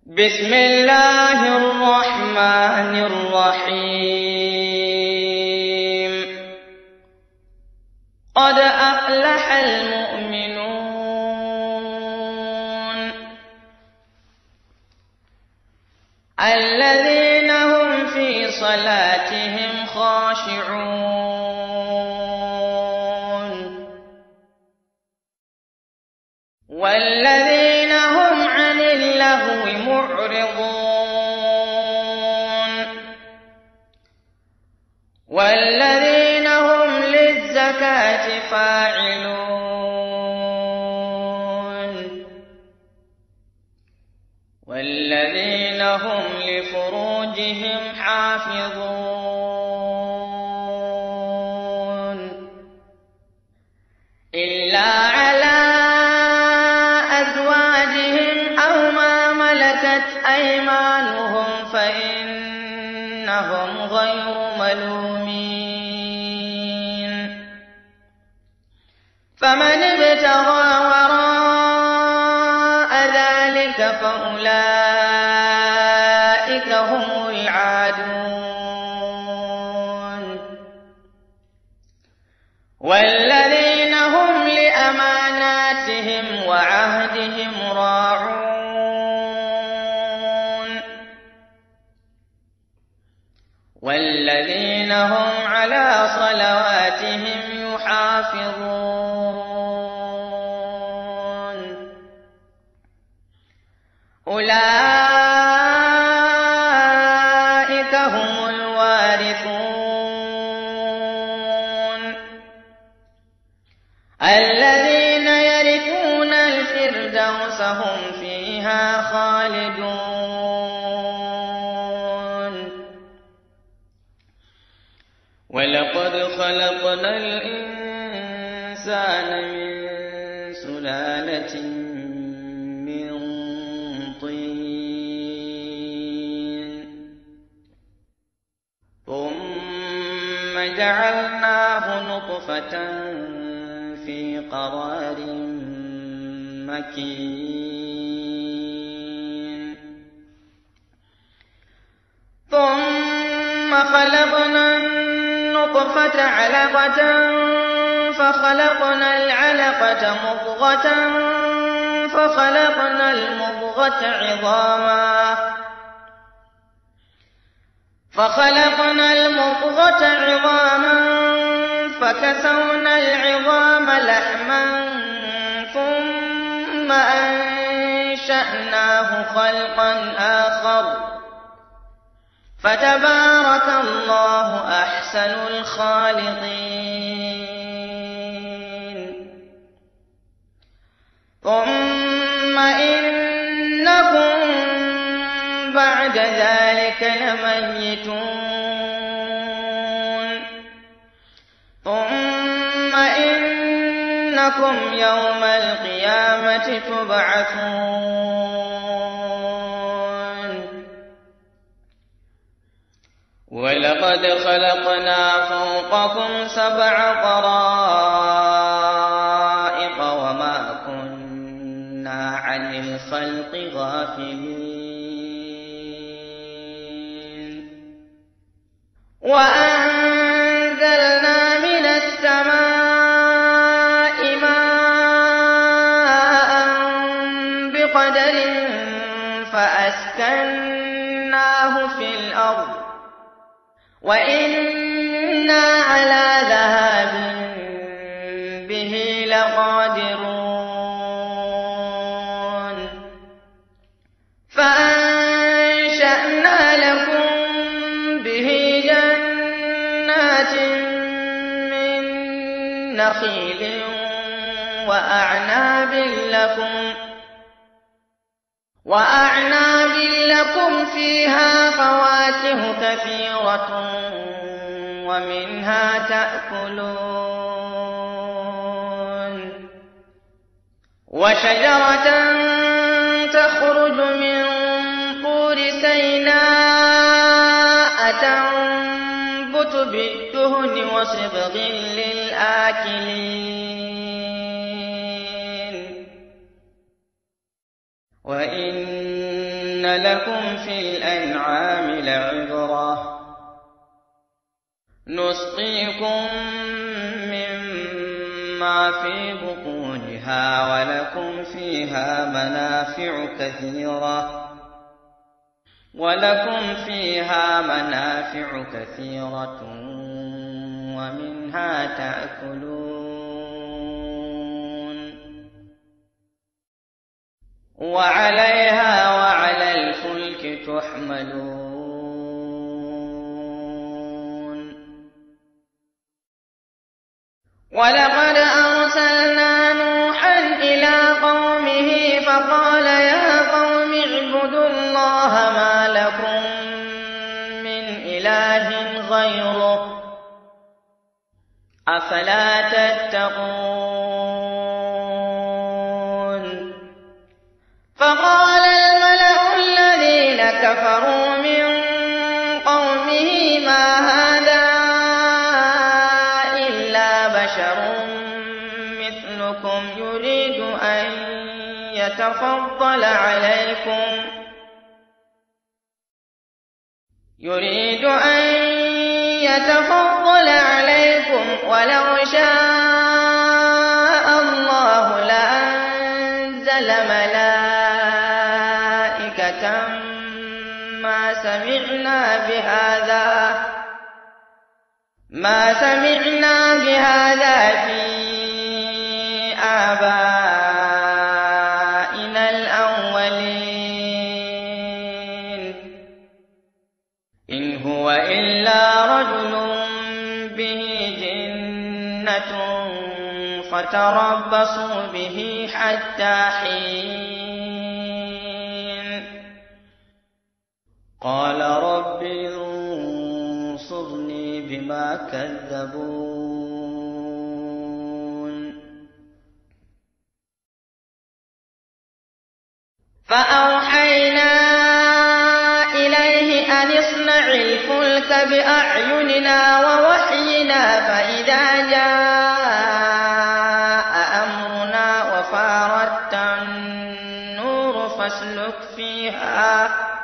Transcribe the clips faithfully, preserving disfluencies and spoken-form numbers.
بسم الله الرحمن الرحيم قد أفلح المؤمنون الذين هم في صلاتهم خاشعون والذين هم عن اللغو معرضون والذين هم للزكاة فاعلون والذين هم لفروجهم حافظون إلا على أزواجهم أو ما ملكت أيمانهم فإنهم غير ملومين فمن ابتغى وراء ذلك فأولئك هم العادون والذين هم لأماناتهم وعهدهم راعون والذين هم على صلواتهم يحافظون أولئك هم الوارثون الذين يرثون الفردوس هم فيها خالدون ولقد خلقنا الإنسان من سلالة من طين ثم جعلناه نطفة في قرار مكين ثم خلقنا النطفة علقة فخلقنا العلقة مضغة فخلقنا المضغة عظاما فخلقنا المضغة عظاما فكسونا العظام لحما ثم أنشأناه خلقا آخر فتبارك الله أحسن الخالقين ثم إنكم بعد ذلك لميتون ثم إنكم يوم القيامة تبعثون ولقد خلقنا فوقكم سبع طرائق وما كنا عن الخلق غافلين وأنزلنا من السماء ماء بقدر فأسكناه في الأرض وإنا على ذهاب به لقادرون فأنشأنا لكم به جنات من نخيل وأعناب لكم وأعناب لكم فيها فواكه كثيرة ومنها تأكلون وشجرة تخرج من طور سيناء تنبت بالدهن وصبغ للآكلين وإن إن لكم في الأنعام لعبرة نسقيكم مما في بطونها ولكم فيها منافع كثيرة ولكم فيها منافع كثيرة ومنها تأكلون وعليها وعلى الفلك تحملون ولقد أرسلنا نوحا إلى قومه فقال يا قوم اعبدوا الله ما لكم من إله غيره أفلا تتقون فقال الملأ الذين كفروا من قومه ما هذا إلا بشر مثلكم يريد أن يتفضل عليكم يريد أن يتفضل عليكم ولو شاء الله لأنزل ملائكة ما سمعنا بهذا ما سمعنا بهذا في آبائنا الأولين إن هو إلا رجل به جنة فتربصوا به حتى حين قال رب انصرني بما كذبون فأوحينا إليه أن اصنع الفلك بأعيننا ووحينا فإذا جاء أمرنا وفارت النور فاسلك فيها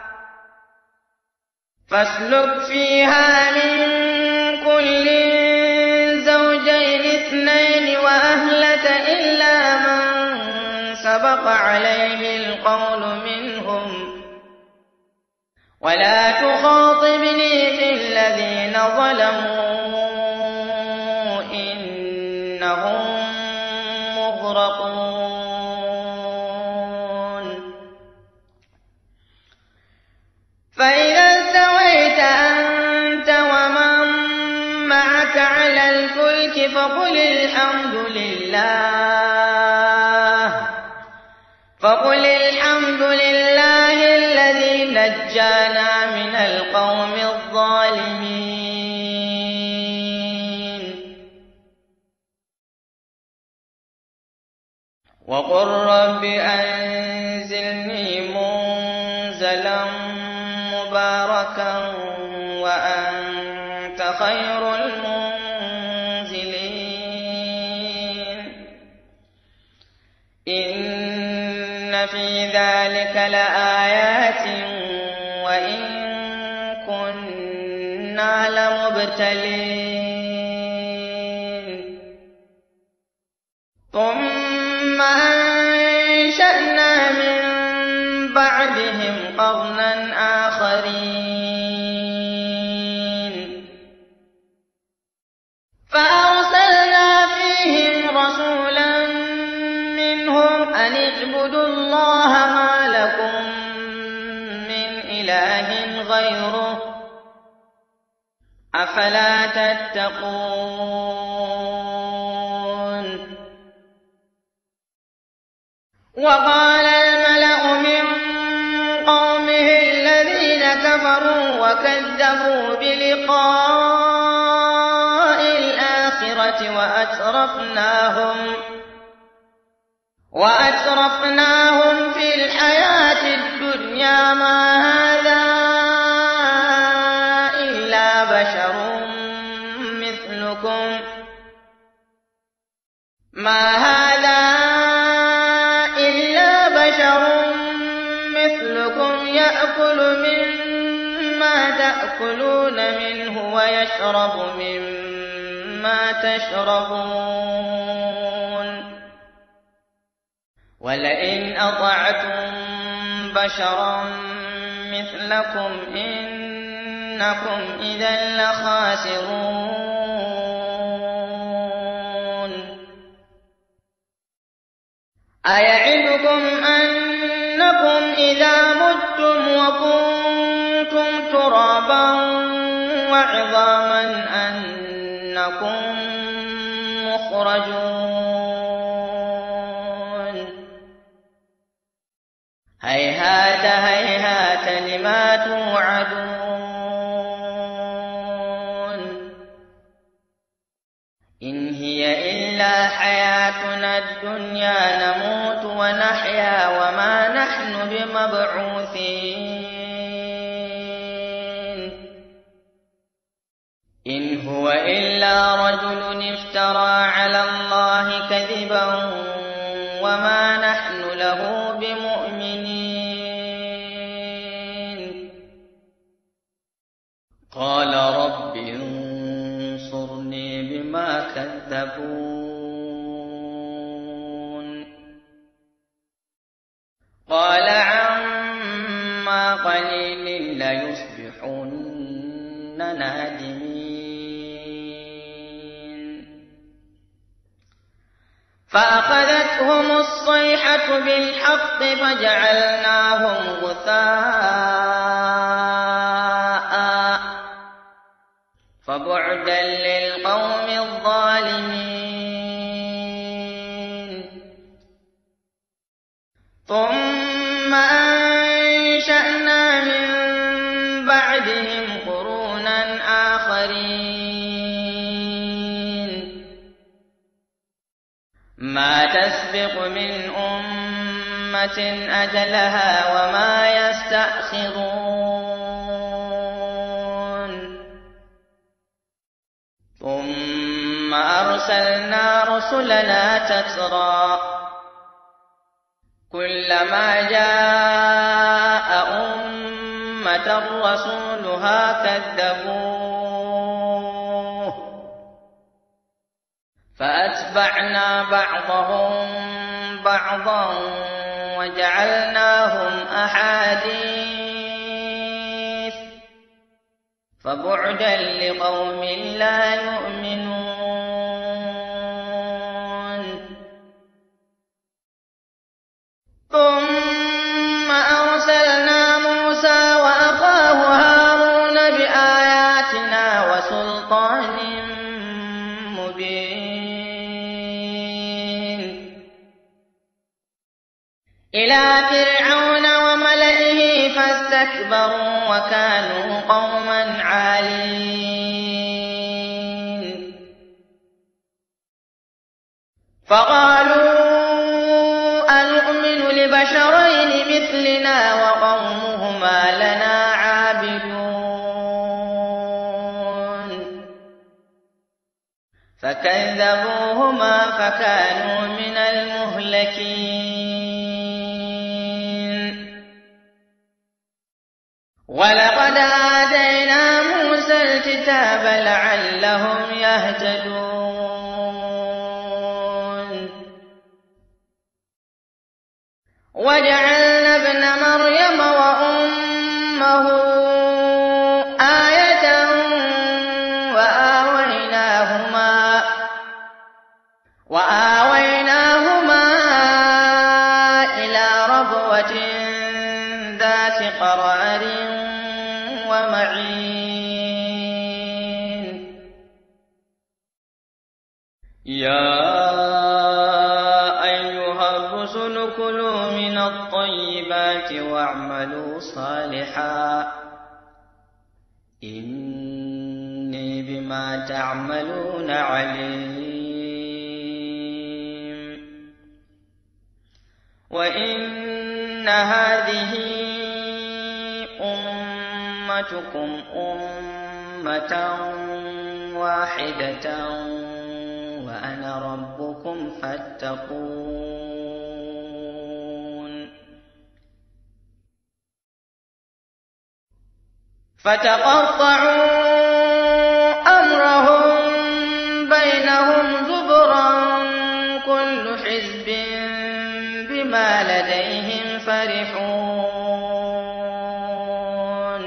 فاسلك فيها من كل زوجين اثنين وأهلك إلا من سبق عليه القول منهم ولا تخاطبني في الذين ظلموا إنهم مغرقون فإذا استويت أنت ومن معك على الفلك فقل الحمد لله فقل الحمد لله الذي نجانا من القوم الظالمين وقل رب أنزلني منزلا مباركا وأنت خير المنزلين إن في ذلك لآيات وإن كنا لمبتلين ثم أنشأنا من بعدهم قرنا آخرين فأرسلنا فيهم رسولا منهم أن اعبدوا الله ما لكم من إله غيره أفلا تتقون وقال الملأ من قومه الذين كفروا وكذبوا بلقاء الآخرة وأترفناهم وأترفناهم في الحياة الدنيا ما هذا إلا بشر مثلكم ما هذا إلا بشر مثلكم يأكل مما تأكلون منه ويشرب مما تشربون ولئن أطعتم بشرا مثلكم إنكم إذا لخاسرون أيعدكم أنكم إذا متم وكنتم ترابا وعظاما أنكم مخرجون هيهات هيهات لما توعدون إن هي إلا حياتنا الدنيا نموت ونحيا وما نحن بمبعوثين إن هو إلا رجل افترى على الله كذبا وما نحن له بمؤمنين قال رب انصرني بما كذبون قال عما قليل ليصبحن نادمين فأخذتهم الصيحة بالحق فجعلناهم غثاء فبعدا للقوم الظالمين ثم أنشأنا من بعدهم قرونا آخرين ما تسبق من أمة أجلها وما يستأخرون ثم أرسلنا رسلنا تترى كلما جاء أمة رسولها كذبوه فأتبعنا بعضهم بعضا وجعلناهم أحاديث فبعدا لقوم لا يؤمنون ثم أرسلنا موسى وأخاه هارون بآياتنا وسلطان مبين إلى فرعون وملئه فاستكبروا وكانوا قوما عالين فقالوا أنؤمن لبشرين مثلنا وقومهما لنا عابدون فكذبوهما فكانوا من المهلكين ولقد آتينا موسى الكتاب لعلهم يهتدون وجعلنا ابن مريم وأمه آية وآويناهما وآويناهما إلى ربوة ذات قرار ومعين يا أيها الرسل كلوا من الطيبات واعملوا صالحا إني بما تعملون عليم وإن هذه أمتكم أمة واحدة وأنا ربكم فاتقون فتقطعوا أمرهم بينهم زبرا كل حزب بما لديهم فرحون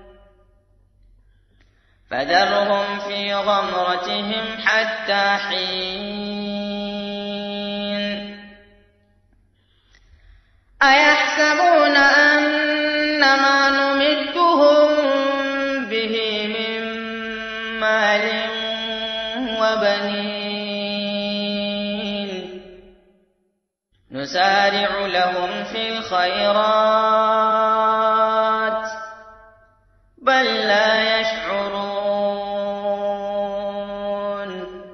فذرهم في غمرتهم حتى حين أيحسبون أن ما نمدهم به من مال وبنين نسارع لهم في الخيرات بل لا يشعرون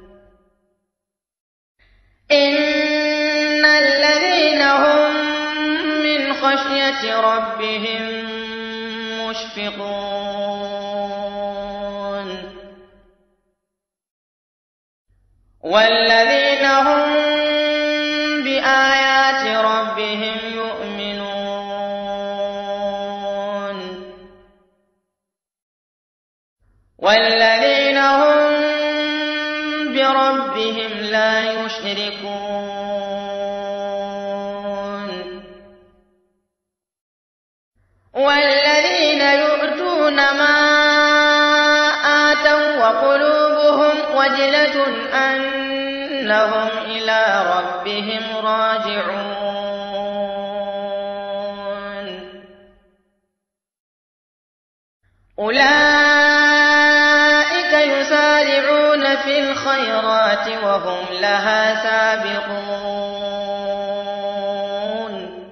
إن الذين هم من خشية ربهم مشفقون والذين هم بآيات ربهم يؤمنون والذين هم بربهم لا يشركون والذين يؤتون ما آتوا وقلوبهم وجلة أنهم إلى ربهم راجعون أولئك يسارعون في الخيرات وهم لها سابقون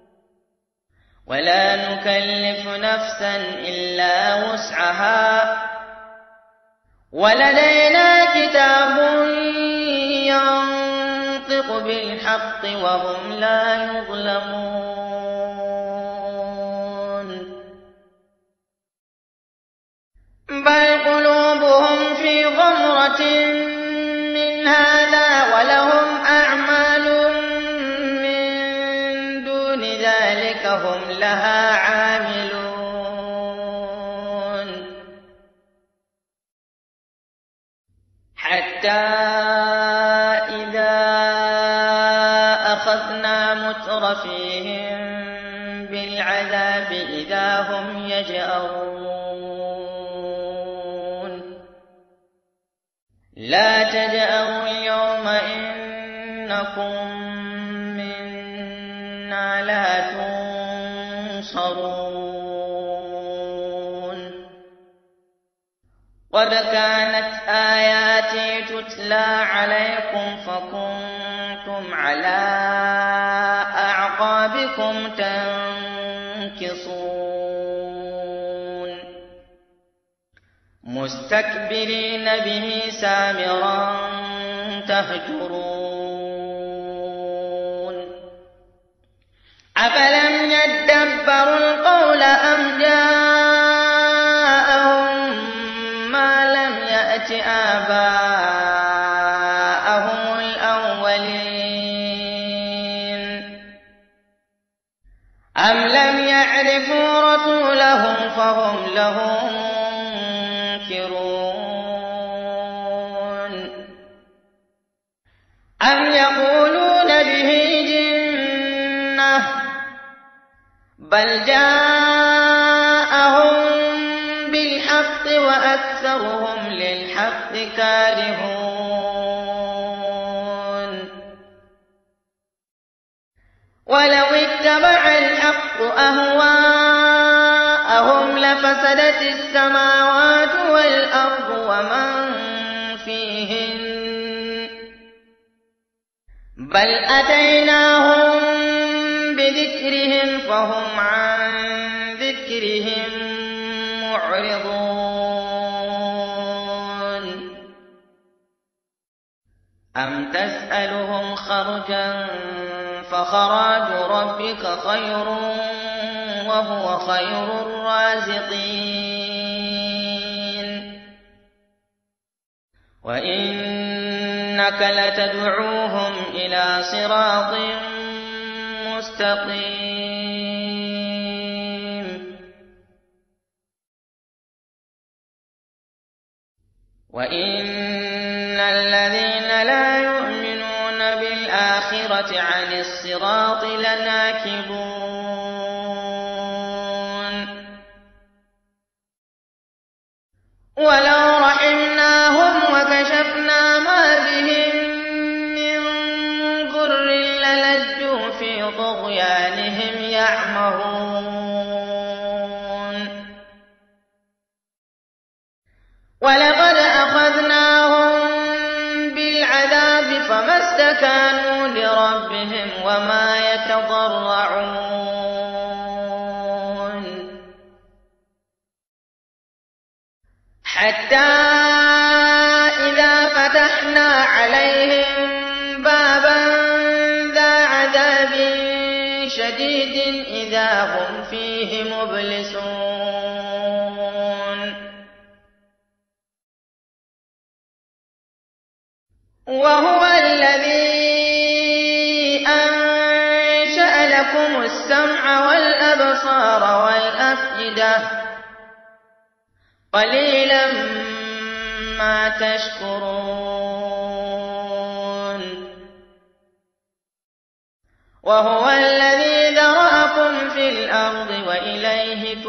ولا نكلف نفسا إلا وسعها ولدينا كتاب ينطق بالحق وهم لا يظلمون بل قلوبهم في غمرة من هذا ولهم أعمال من دون ذلك هم لها عاملون حتى إذا أخذنا مترفيهم بالعذاب إذا هم يجأرون لا تجأروا اليوم إنكم منا لا تنصرون قد كانت آياتي تتلى عليكم فكنتم على أعقابكم تنكصون مستكبرين به سامرا تهجرون أفلم يدبروا القول أم جاءهم ما لم يأت آباءهم الأولين أم لم يعرفوا رسولهم فهم له منكرون أم يقولون به جنة بل جاءهم بالحق وأكثرهم للحق كارهون ولو اتبع الحق أهواءهم لفسدت السماوات والأرض ومن فيهن بل أتيناهم بذكرهم فهم عن ذكرهم معرضون أم تسألهم خرجا فخراج ربك خير وهو خير الرازقين وإنك لتدعوهم إلى صراط مستقيم وإن الذين لا يؤمنون بالآخرة عن الصراط لناكبون ولو رحمناهم وكشفنا ما بهم من ضر للجوا في طغيانهم يعمهون ولقد أخذناهم بالعذاب فما استكانوا لربهم وما يتضرعون حتى إذا فتحنا عليهم بابا ذا عذاب شديد إذا هم فيه مبلسون وهو الذي أنشأ لكم السمع والأبصار والأفئدة قليلا ما تشكرون وهو الذي ذرأكم في الأرض وإليه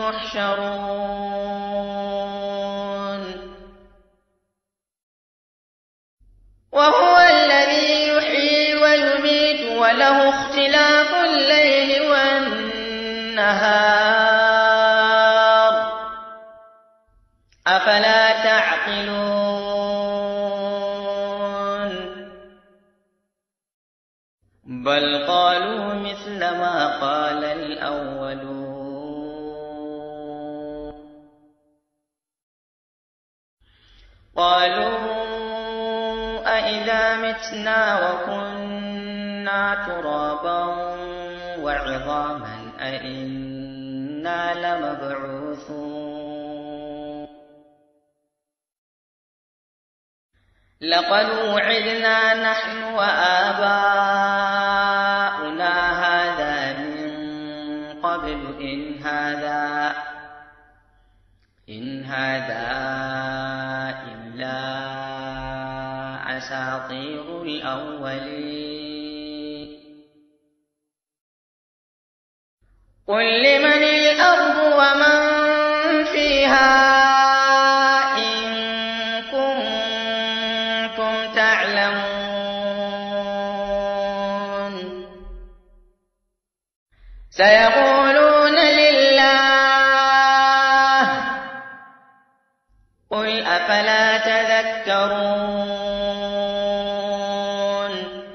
تحشرون وهو الذي يحيي ويميت وله اختلاف الليل والنهار أفلا تعقلون بل قالوا مثل ما قال الأولون قالوا أإذا متنا وكنا ترابا وعظاما أإنا لمبعوثون لقد وعدنا نحن وآباؤنا هذا من قبل إن هذا إن هذا إلا أساطير الأولين قل لمن الأرض ومن فيها إن كنتم تعلمون سيقولون لله قل أفلا تذكرون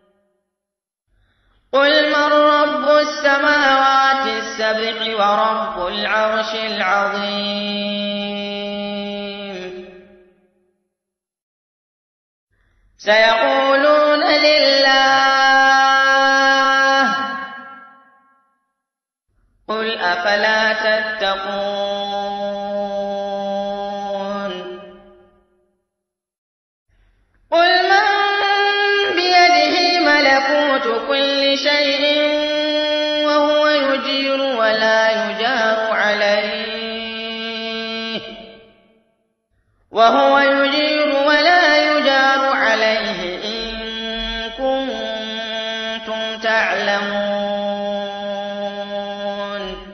قل من رب السماوات السبع ورب العرش العظيم سيقولون لله قل أفلا تتقون قل من بيده ملكوت كل شيء وهو يجير ولا يجار عليه وهو يجير ولا يجار عليه إن كنتم تعلمون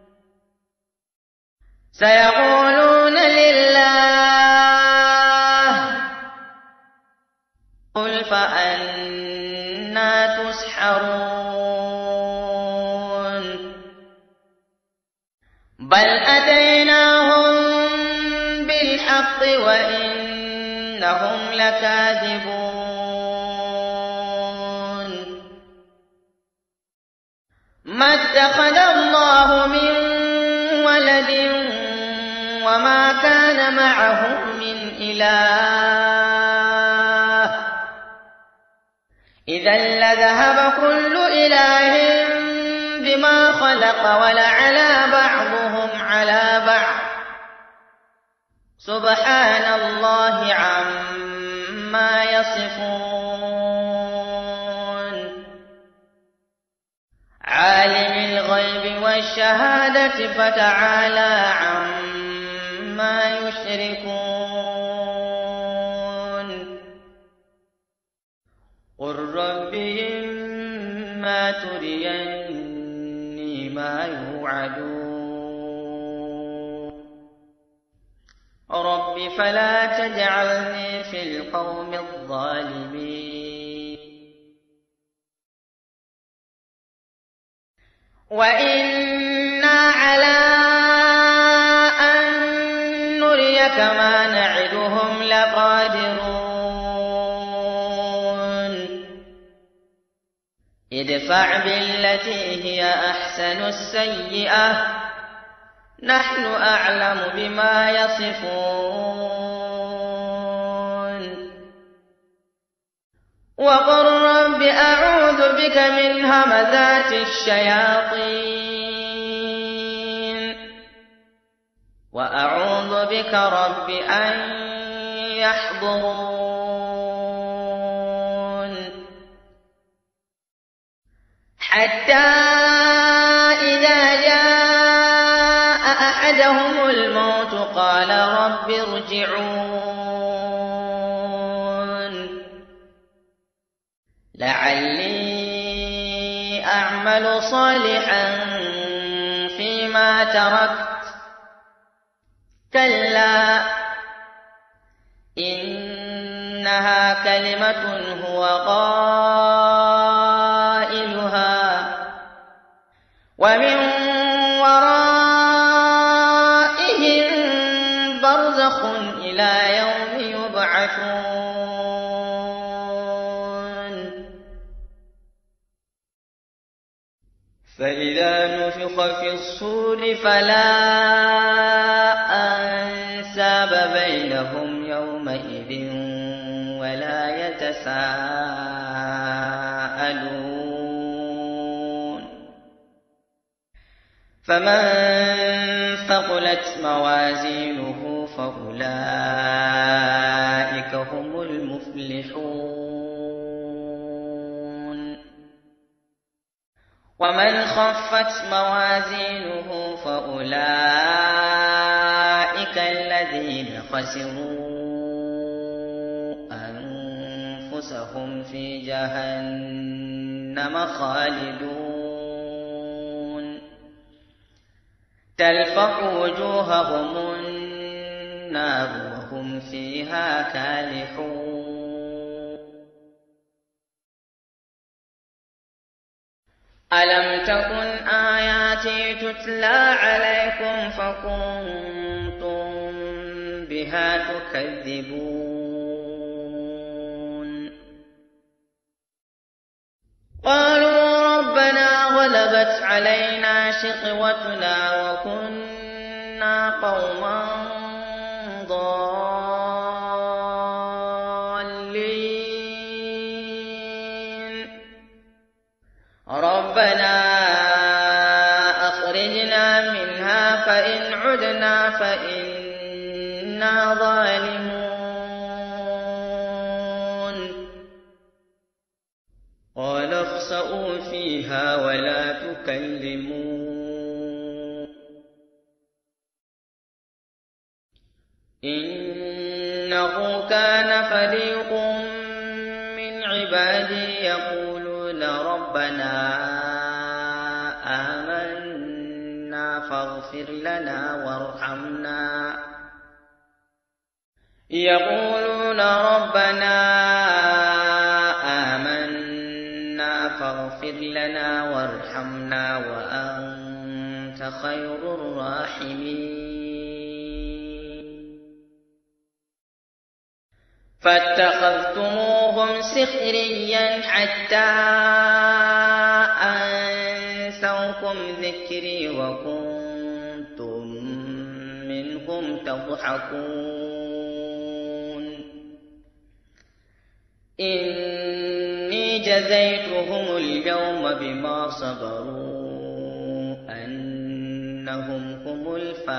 سيقولون لله قل فأنا تسحرون بل أتيناهم بالحق وإنهم لكاذبون ما اتخذ الله من ولد وما كان معه من إله إذا لذهب كل إله بما خلق ولعلى بعضهم على بعض سبحان الله عما يصفون عالم الغيب والشهادة فتعالى عما يشركون يوعدون رب فلا تجعلني في القوم الظالمين وإنا على أن نريك ما نعدهم لقادرون ادفع بالتي هي أحسن السيئة نحن أعلم بما يصفون وقل رب أعوذ بك من همزات الشياطين وأعوذ بك رب أن يحضرون حتى إذا جاء أحدهم الموت قال رب ارجعون لعلي أعمل صالحا فيما تركت كلا إنها كلمة هو قائلها ومن ورائهم برزخ إلى يوم يبعثون فإذا نفخ في الصور فلا أنساب بينهم يومئذ ولا يتساءلون فمن ثقلت موازينه فأولئك هم المفلحون ومن خفت موازينه فأولئك الذين خسروا أنفسهم في جهنم خالدون تلفح وجوههم النار وهم فيها كالحون ألم تكن آياتي تتلى عليكم فكنتم بها تكذبون قالوا ربنا غلبت علينا شقوتنا وكنا قوما ضالين ربنا أخرجنا منها فإن عدنا فإنا ظالمون قال اخسئوا فيها ولا تكلمون إنه كان فريق من عبادي يقولون ربنا آمنا فاغفر لنا وارحمنا يقولون ربنا آمنا فاغفر لنا وارحمنا وأنت خير الراحمين فاتخذتموهم سخريا حتى أنسوكم ذكري وكنتم منهم تضحكون إني جزيتهم اليوم بما صبروا أنهم هم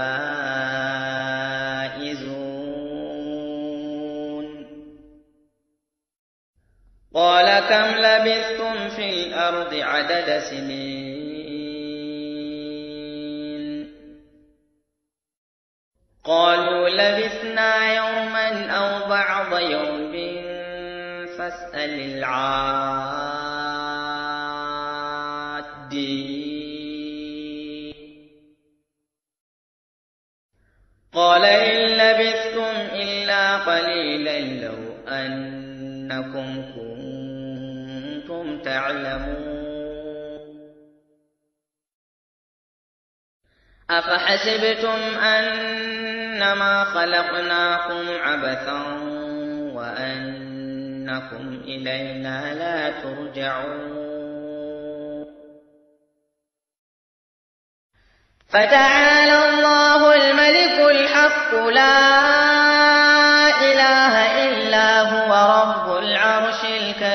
الفائزون قال كم لبثتم في الأرض عدد سنين قالوا لبثنا يوما أو بعض يوم فاسأل العادين قال إن لبثتم إلا قليلا لو أنكم كنتم تعلمون أفحسبتم أنما خلقناكم عبثا وأنكم إلينا لا ترجعون فتعالى الله الملك الحق لا إله إلا هو رب العرش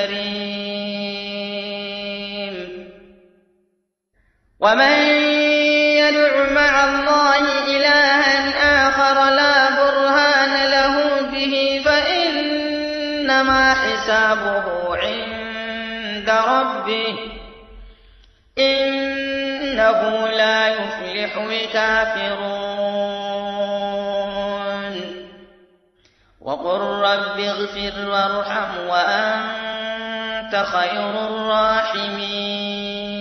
الكريم ومن يدع مع الله إلها آخر لا برهان له به فإنما حسابه عند ربه إنه لا يفلح الكافرون وقل رب اغفر وارحم وأنت خير الراحمين